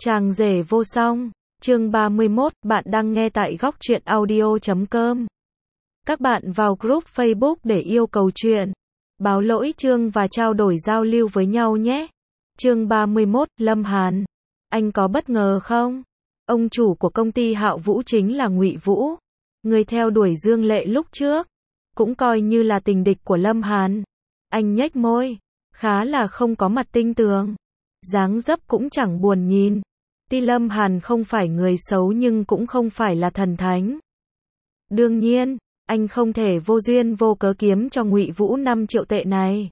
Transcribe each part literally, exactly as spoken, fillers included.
Chàng rể vô song, chương ba mươi mốt, bạn đang nghe tại góc truyện audio chấm com. Các bạn vào group Facebook để yêu cầu chuyện, báo lỗi chương và trao đổi giao lưu với nhau nhé. Chương ba mươi mốt, Lâm Hàn. Anh có bất ngờ không? Ông chủ của công ty Hạo Vũ chính là Ngụy Vũ, người theo đuổi Dương Lệ lúc trước, cũng coi như là tình địch của Lâm Hàn. Anh nhếch môi, khá là không có mặt tinh tường, dáng dấp cũng chẳng buồn nhìn. Tuy Lâm Hàn không phải người xấu nhưng cũng không phải là thần thánh. Đương nhiên, anh không thể vô duyên vô cớ kiếm cho Ngụy Vũ năm triệu tệ này.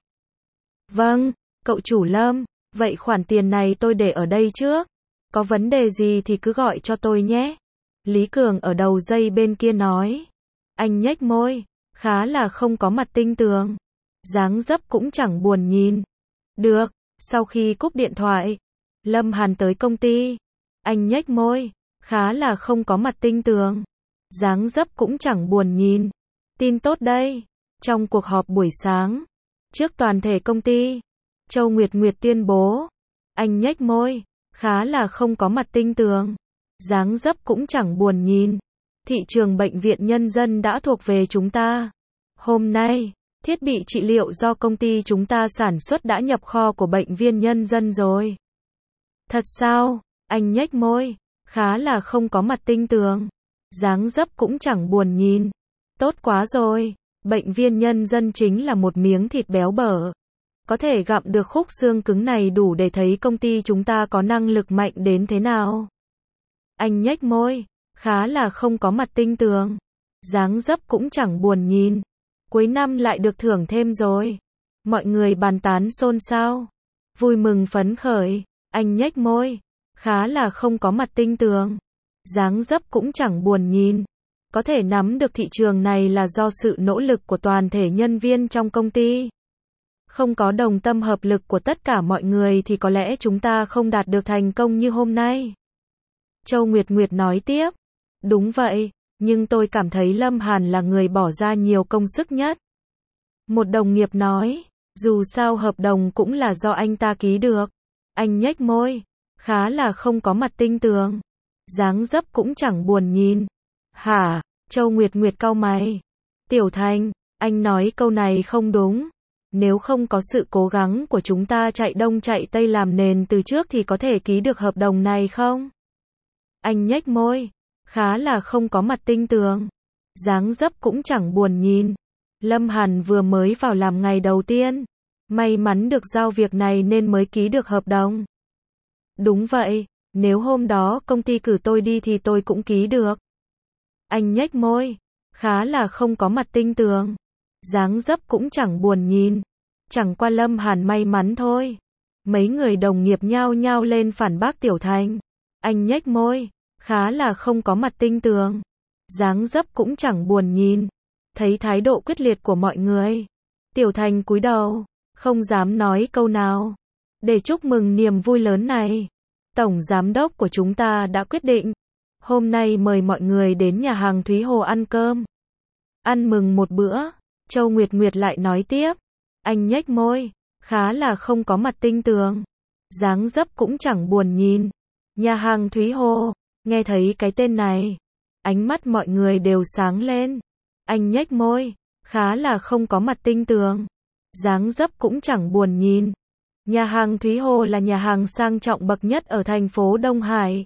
Vâng, cậu chủ Lâm, vậy khoản tiền này tôi để ở đây trước. Có vấn đề gì thì cứ gọi cho tôi nhé. Lý Cường ở đầu dây bên kia nói. Anh nhếch môi, khá là không có mặt tinh tường, dáng dấp cũng chẳng buồn nhìn. Được, sau khi cúp điện thoại, Lâm Hàn tới công ty. Anh nhếch môi, khá là không có mặt tinh tường, dáng dấp cũng chẳng buồn nhìn. Tin tốt đây, trong cuộc họp buổi sáng, trước toàn thể công ty, Châu Nguyệt Nguyệt tuyên bố. Anh nhếch môi, khá là không có mặt tinh tường, dáng dấp cũng chẳng buồn nhìn. Thị trường bệnh viện nhân dân đã thuộc về chúng ta. Hôm nay, thiết bị trị liệu do công ty chúng ta sản xuất đã nhập kho của bệnh viện nhân dân rồi. Thật sao? Anh nhếch môi, khá là không có mặt tinh tường, dáng dấp cũng chẳng buồn nhìn. Tốt quá rồi, bệnh viện nhân dân chính là một miếng thịt béo bở. Có thể gặm được khúc xương cứng này đủ để thấy công ty chúng ta có năng lực mạnh đến thế nào. Anh nhếch môi, khá là không có mặt tinh tường, dáng dấp cũng chẳng buồn nhìn. Cuối năm lại được thưởng thêm rồi. Mọi người bàn tán xôn xao, vui mừng phấn khởi. Anh nhếch môi, khá là không có mặt tinh tường, dáng dấp cũng chẳng buồn nhìn. Có thể nắm được thị trường này là do sự nỗ lực của toàn thể nhân viên trong công ty. Không có đồng tâm hợp lực của tất cả mọi người thì có lẽ chúng ta không đạt được thành công như hôm nay. Châu Nguyệt Nguyệt nói tiếp. Đúng vậy, nhưng tôi cảm thấy Lâm Hàn là người bỏ ra nhiều công sức nhất. Một đồng nghiệp nói, dù sao hợp đồng cũng là do anh ta ký được. Anh nhếch môi, khá là không có mặt tinh tường, dáng dấp cũng chẳng buồn nhìn. Hả? Châu Nguyệt Nguyệt cau mày. Tiểu Thành, anh nói câu này không đúng. Nếu không có sự cố gắng của chúng ta chạy đông chạy tây làm nền từ trước thì có thể ký được hợp đồng này không? Anh nhếch môi, khá là không có mặt tinh tường, dáng dấp cũng chẳng buồn nhìn. Lâm Hàn vừa mới vào làm ngày đầu tiên, may mắn được giao việc này nên mới ký được hợp đồng. Đúng vậy, nếu hôm đó công ty cử tôi đi thì tôi cũng ký được. Anh nhếch môi, khá là không có mặt tinh tường, dáng dấp cũng chẳng buồn nhìn. Chẳng qua Lâm Hàn may mắn thôi. Mấy người đồng nghiệp nhao nhao lên phản bác Tiểu Thành. Anh nhếch môi, khá là không có mặt tinh tường, dáng dấp cũng chẳng buồn nhìn. Thấy thái độ quyết liệt của mọi người, Tiểu Thành cúi đầu, không dám nói câu nào. Để chúc mừng niềm vui lớn này, Tổng Giám đốc của chúng ta đã quyết định, hôm nay mời mọi người đến nhà hàng Thúy Hồ ăn cơm. Ăn mừng một bữa. Châu Nguyệt Nguyệt lại nói tiếp. Anh nhếch môi, khá là không có mặt tinh tường, dáng dấp cũng chẳng buồn nhìn. Nhà hàng Thúy Hồ, nghe thấy cái tên này, ánh mắt mọi người đều sáng lên. Anh nhếch môi, khá là không có mặt tinh tường, dáng dấp cũng chẳng buồn nhìn. Nhà hàng Thúy Hồ là nhà hàng sang trọng bậc nhất ở thành phố Đông Hải.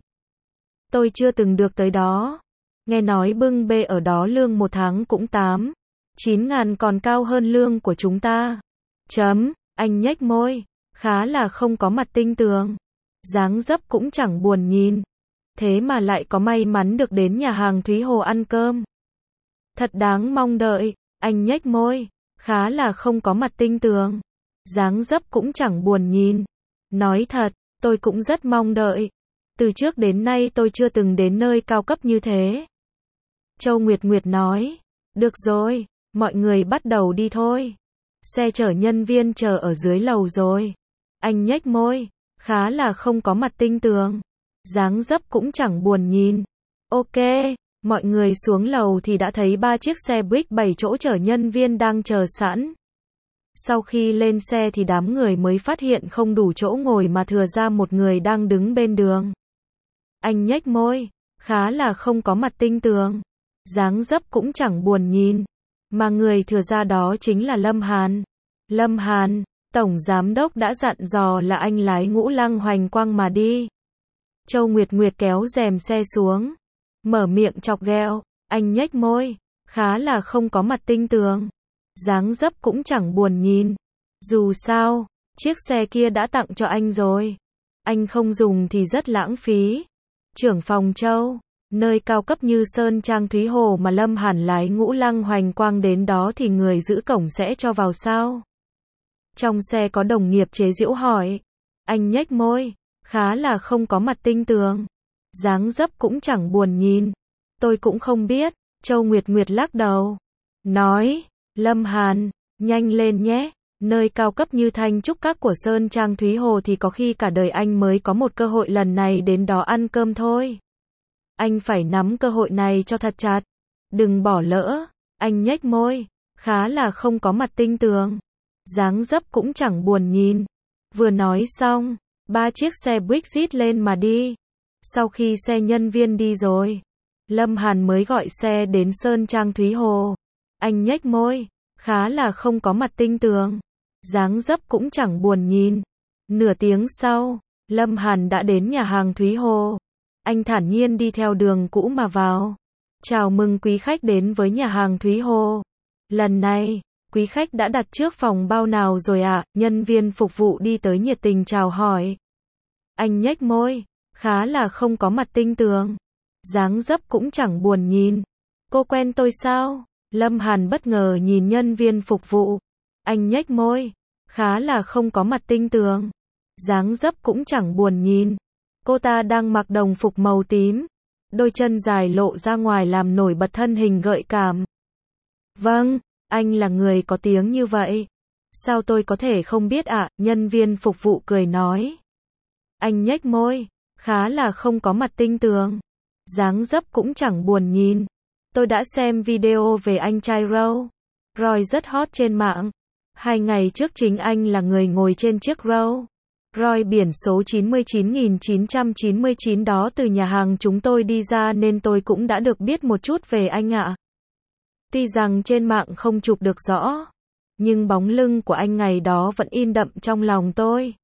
Tôi chưa từng được tới đó. Nghe nói bưng bê ở đó lương một tháng cũng tám, chín ngàn còn cao hơn lương của chúng ta. Chấm, anh nhếch môi, khá là không có mặt tinh tường, dáng dấp cũng chẳng buồn nhìn. Thế mà lại có may mắn được đến nhà hàng Thúy Hồ ăn cơm. Thật đáng mong đợi. Anh nhếch môi, khá là không có mặt tinh tường, dáng dấp cũng chẳng buồn nhìn. Nói thật, tôi cũng rất mong đợi. Từ trước đến nay tôi chưa từng đến nơi cao cấp như thế. Châu Nguyệt Nguyệt nói. Được rồi, mọi người bắt đầu đi thôi. Xe chở nhân viên chờ ở dưới lầu rồi. Anh nhếch môi, khá là không có mặt tinh tường, dáng dấp cũng chẳng buồn nhìn. Ok, mọi người xuống lầu thì đã thấy ba chiếc xe buýt bảy chỗ chở nhân viên đang chờ sẵn. Sau khi lên xe thì đám người mới phát hiện không đủ chỗ ngồi mà thừa ra một người đang đứng bên đường. Anh nhếch môi, khá là không có mặt tinh tường. Dáng dấp cũng chẳng buồn nhìn. Mà người thừa ra đó chính là Lâm Hàn. Lâm Hàn, Tổng Giám Đốc đã dặn dò là anh lái Ngũ Lăng Hoành Quang mà đi. Châu Nguyệt Nguyệt kéo rèm xe xuống. Mở miệng chọc ghẹo. Anh nhếch môi, khá là không có mặt tinh tường. Dáng dấp cũng chẳng buồn nhìn. Dù sao, chiếc xe kia đã tặng cho anh rồi. Anh không dùng thì rất lãng phí. Trưởng phòng Châu, nơi cao cấp như Sơn Trang Thúy Hồ mà Lâm Hàn lái Ngũ Lăng Hoành Quang đến đó thì người giữ cổng sẽ cho vào sao? Trong xe có đồng nghiệp chế giễu hỏi. Anh nhếch môi, khá là không có mặt tinh tường. Dáng dấp cũng chẳng buồn nhìn. Tôi cũng không biết. Châu Nguyệt Nguyệt lắc đầu. Nói, Lâm Hàn, nhanh lên nhé. Nơi cao cấp như Thanh Trúc Các của Sơn Trang Thúy Hồ thì có khi cả đời anh mới có một cơ hội lần này đến đó ăn cơm thôi. Anh phải nắm cơ hội này cho thật chặt. Đừng bỏ lỡ. Anh nhếch môi, khá là không có mặt tinh tường. Dáng dấp cũng chẳng buồn nhìn. Vừa nói xong, ba chiếc xe Brexit lên mà đi. Sau khi xe nhân viên đi rồi, Lâm Hàn mới gọi xe đến Sơn Trang Thúy Hồ. Anh nhếch môi, khá là không có mặt tinh tường. Dáng dấp cũng chẳng buồn nhìn. Nửa tiếng sau, Lâm Hàn đã đến nhà hàng Thúy Hồ. Anh thản nhiên đi theo đường cũ mà vào. Chào mừng quý khách đến với nhà hàng Thúy Hồ. Lần này, quý khách đã đặt trước phòng bao nào rồi ạ? À? Nhân viên phục vụ đi tới nhiệt tình chào hỏi. Anh nhếch môi, khá là không có mặt tinh tường. Dáng dấp cũng chẳng buồn nhìn. Cô quen tôi sao? Lâm Hàn bất ngờ nhìn nhân viên phục vụ. Anh nhếch môi, khá là không có mặt tinh tường. Dáng dấp cũng chẳng buồn nhìn. Cô ta đang mặc đồng phục màu tím. Đôi chân dài lộ ra ngoài làm nổi bật thân hình gợi cảm. Vâng, anh là người có tiếng như vậy. Sao tôi có thể không biết ạ? À? Nhân viên phục vụ cười nói. Anh nhếch môi, khá là không có mặt tinh tường. Dáng dấp cũng chẳng buồn nhìn. Tôi đã xem video về anh trai Roy. Roy rất hot trên mạng. Hai ngày trước chính anh là người ngồi trên chiếc Roy. Roy biển số chín mươi chín nghìn chín trăm chín mươi chín đó từ nhà hàng chúng tôi đi ra nên tôi cũng đã được biết một chút về anh ạ. Tuy rằng trên mạng không chụp được rõ, nhưng bóng lưng của anh ngày đó vẫn in đậm trong lòng tôi.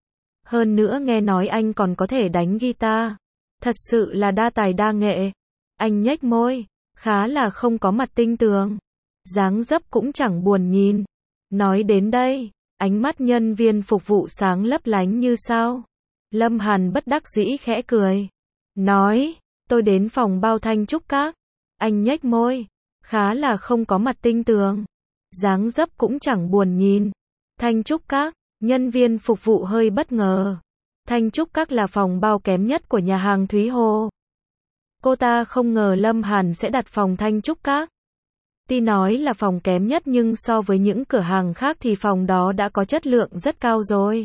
Hơn nữa nghe nói anh còn có thể đánh guitar. Thật sự là đa tài đa nghệ. Anh nhếch môi, khá là không có mặt tinh tường. Dáng dấp cũng chẳng buồn nhìn. Nói đến đây, ánh mắt nhân viên phục vụ sáng lấp lánh như sao. Lâm Hàn bất đắc dĩ khẽ cười. Nói, tôi đến phòng bao Thanh Trúc Các. Anh nhếch môi, khá là không có mặt tinh tường. Dáng dấp cũng chẳng buồn nhìn. Thanh Trúc Các, nhân viên phục vụ hơi bất ngờ. Thanh Trúc Các là phòng bao kém nhất của nhà hàng Thúy Hồ. Cô ta không ngờ Lâm Hàn sẽ đặt phòng Thanh Trúc Các. Tuy nói là phòng kém nhất nhưng so với những cửa hàng khác thì phòng đó đã có chất lượng rất cao rồi.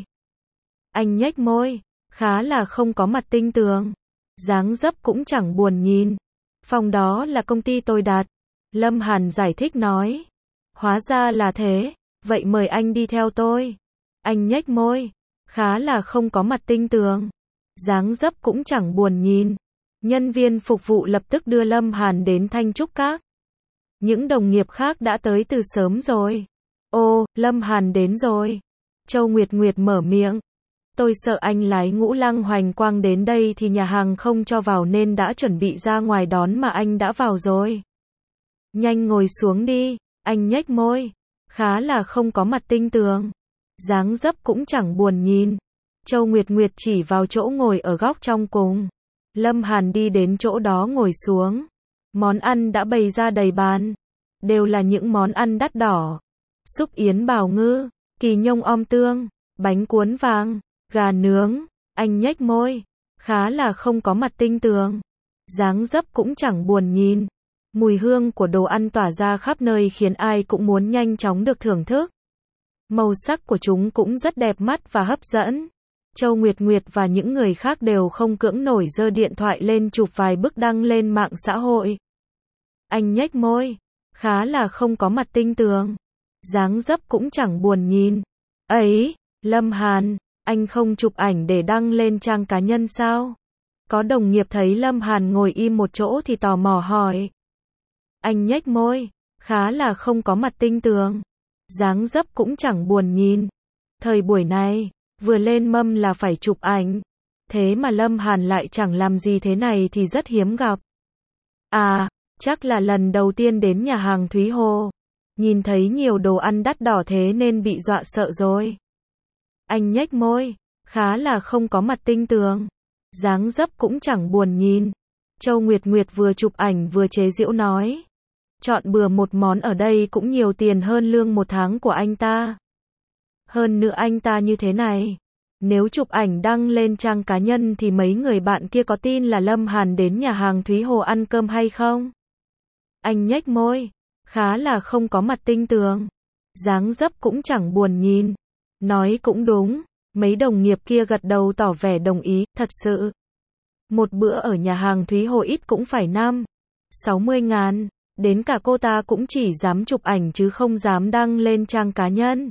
Anh nhếch môi, khá là không có mặt tinh tường. Dáng dấp cũng chẳng buồn nhìn. Phòng đó là công ty tôi đặt. Lâm Hàn giải thích nói. Hóa ra là thế, vậy mời anh đi theo tôi. Anh nhếch môi, khá là không có mặt tinh tường. Dáng dấp cũng chẳng buồn nhìn. Nhân viên phục vụ lập tức đưa Lâm Hàn đến Thanh Trúc Các. Những đồng nghiệp khác đã tới từ sớm rồi. Ô, Lâm Hàn đến rồi. Châu Nguyệt Nguyệt mở miệng. Tôi sợ anh lái Ngũ Lăng Hoành Quang đến đây thì nhà hàng không cho vào nên đã chuẩn bị ra ngoài đón mà anh đã vào rồi. Nhanh ngồi xuống đi. Anh nhếch môi, khá là không có mặt tinh tường. Dáng dấp cũng chẳng buồn nhìn. Châu Nguyệt Nguyệt chỉ vào chỗ ngồi ở góc trong cùng. Lâm Hàn đi đến chỗ đó ngồi xuống. Món ăn đã bày ra đầy bàn. Đều là những món ăn đắt đỏ. Súp yến bào ngư, kỳ nhông om tương, bánh cuốn vàng, gà nướng. Anh nhếch môi, khá là không có mặt tinh tường. Dáng dấp cũng chẳng buồn nhìn. Mùi hương của đồ ăn tỏa ra khắp nơi khiến ai cũng muốn nhanh chóng được thưởng thức. Màu sắc của chúng cũng rất đẹp mắt và hấp dẫn. Châu Nguyệt Nguyệt và những người khác đều không cưỡng nổi giơ điện thoại lên chụp vài bức đăng lên mạng xã hội. Anh nhếch môi, khá là không có mặt tinh tường. Dáng dấp cũng chẳng buồn nhìn. Ấy, Lâm Hàn, anh không chụp ảnh để đăng lên trang cá nhân sao? Có đồng nghiệp thấy Lâm Hàn ngồi im một chỗ thì tò mò hỏi. Anh nhếch môi, khá là không có mặt tinh tường. Dáng dấp cũng chẳng buồn nhìn. Thời buổi này, vừa lên mâm là phải chụp ảnh. Thế mà Lâm Hàn lại chẳng làm gì thế này thì rất hiếm gặp. À, chắc là lần đầu tiên đến nhà hàng Thúy Hồ. Nhìn thấy nhiều đồ ăn đắt đỏ thế nên bị dọa sợ rồi. Anh nhếch môi, khá là không có mặt tinh tường. Dáng dấp cũng chẳng buồn nhìn. Châu Nguyệt Nguyệt vừa chụp ảnh vừa chế giễu nói. Chọn bừa một món ở đây cũng nhiều tiền hơn lương một tháng của anh ta. Hơn nữa anh ta như thế này. Nếu chụp ảnh đăng lên trang cá nhân thì mấy người bạn kia có tin là Lâm Hàn đến nhà hàng Thúy Hồ ăn cơm hay không? Anh nhếch môi, khá là không có mặt tinh tường. Dáng dấp cũng chẳng buồn nhìn. Nói cũng đúng, mấy đồng nghiệp kia gật đầu tỏ vẻ đồng ý, thật sự. Một bữa ở nhà hàng Thúy Hồ ít cũng phải năm, sáu mươi ngàn, đến cả cô ta cũng chỉ dám chụp ảnh chứ không dám đăng lên trang cá nhân.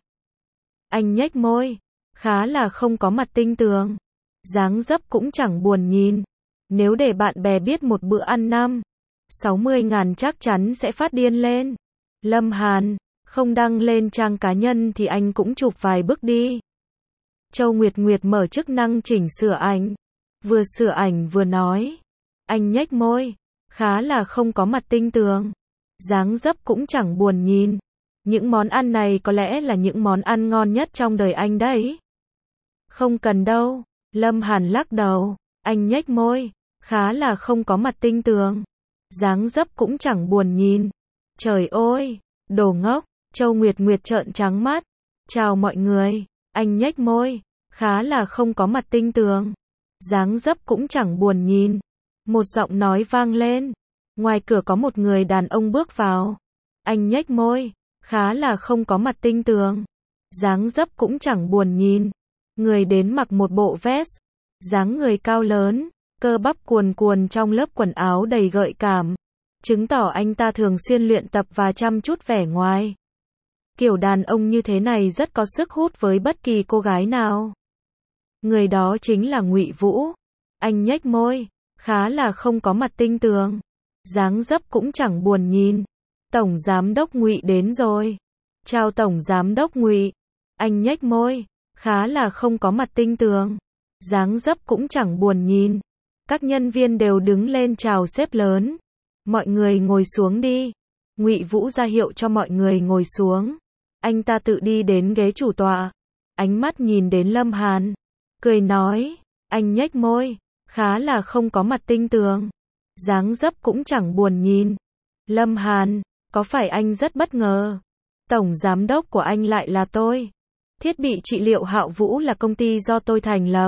Anh nhếch môi, khá là không có mặt tinh tường. Dáng dấp cũng chẳng buồn nhìn. Nếu để bạn bè biết một bữa ăn năm, sáu mươi ngàn chắc chắn sẽ phát điên lên. Lâm Hàn, không đăng lên trang cá nhân thì anh cũng chụp vài bức đi. Châu Nguyệt Nguyệt mở chức năng chỉnh sửa ảnh. Vừa sửa ảnh vừa nói. Anh nhếch môi, khá là không có mặt tinh tường. Dáng dấp cũng chẳng buồn nhìn. Những món ăn này có lẽ là những món ăn ngon nhất trong đời anh đấy. Không cần đâu. Lâm Hàn lắc đầu. Anh nhếch môi, khá là không có mặt tinh tường. Dáng dấp cũng chẳng buồn nhìn. Trời ơi, đồ ngốc. Châu Nguyệt Nguyệt trợn trắng mắt. Chào mọi người. Anh nhếch môi, khá là không có mặt tinh tường. Dáng dấp cũng chẳng buồn nhìn. Một giọng nói vang lên. Ngoài cửa có một người đàn ông bước vào. Anh nhếch môi, khá là không có mặt tinh tường. Dáng dấp cũng chẳng buồn nhìn. Người đến mặc một bộ vest. Dáng người cao lớn, cơ bắp cuồn cuồn trong lớp quần áo đầy gợi cảm. Chứng tỏ anh ta thường xuyên luyện tập và chăm chút vẻ ngoài. Kiểu đàn ông như thế này rất có sức hút với bất kỳ cô gái nào. Người đó chính là Ngụy Vũ. Anh nhếch môi, khá là không có mặt tinh tường. Dáng dấp cũng chẳng buồn nhìn. Tổng giám đốc Ngụy đến rồi. Chào tổng giám đốc Ngụy. Anh nhếch môi, khá là không có mặt tinh tường. Dáng dấp cũng chẳng buồn nhìn. Các nhân viên đều đứng lên chào sếp lớn. Mọi người ngồi xuống đi. Ngụy Vũ ra hiệu cho mọi người ngồi xuống. Anh ta tự đi đến ghế chủ tọa. Ánh mắt nhìn đến Lâm Hàn. Cười nói. Anh nhếch môi. Khá là không có mặt tinh tường. Dáng dấp cũng chẳng buồn nhìn. Lâm Hàn, có phải anh rất bất ngờ? Tổng giám đốc của anh lại là tôi. Thiết bị trị liệu Hạo Vũ là công ty do tôi thành lập.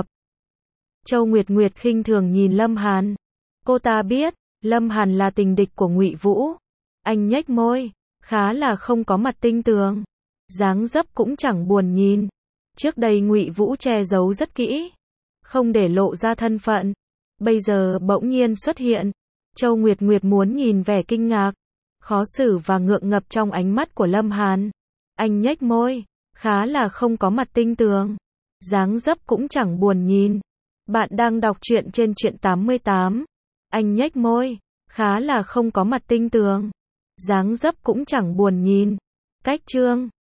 Châu Nguyệt Nguyệt khinh thường nhìn Lâm Hàn. Cô ta biết, Lâm Hàn là tình địch của Ngụy Vũ. Anh nhếch môi, khá là không có mặt tinh tường. Dáng dấp cũng chẳng buồn nhìn. Trước đây Ngụy Vũ che giấu rất kỹ, không để lộ ra thân phận. Bây giờ bỗng nhiên xuất hiện. Châu Nguyệt Nguyệt muốn nhìn vẻ kinh ngạc, khó xử và ngượng ngập trong ánh mắt của Lâm Hàn. Anh nhếch môi, khá là không có mặt tinh tường. Dáng dấp cũng chẳng buồn nhìn. Bạn đang đọc truyện trên truyện tám mươi tám. Anh nhếch môi, khá là không có mặt tinh tường. Dáng dấp cũng chẳng buồn nhìn. Cách chương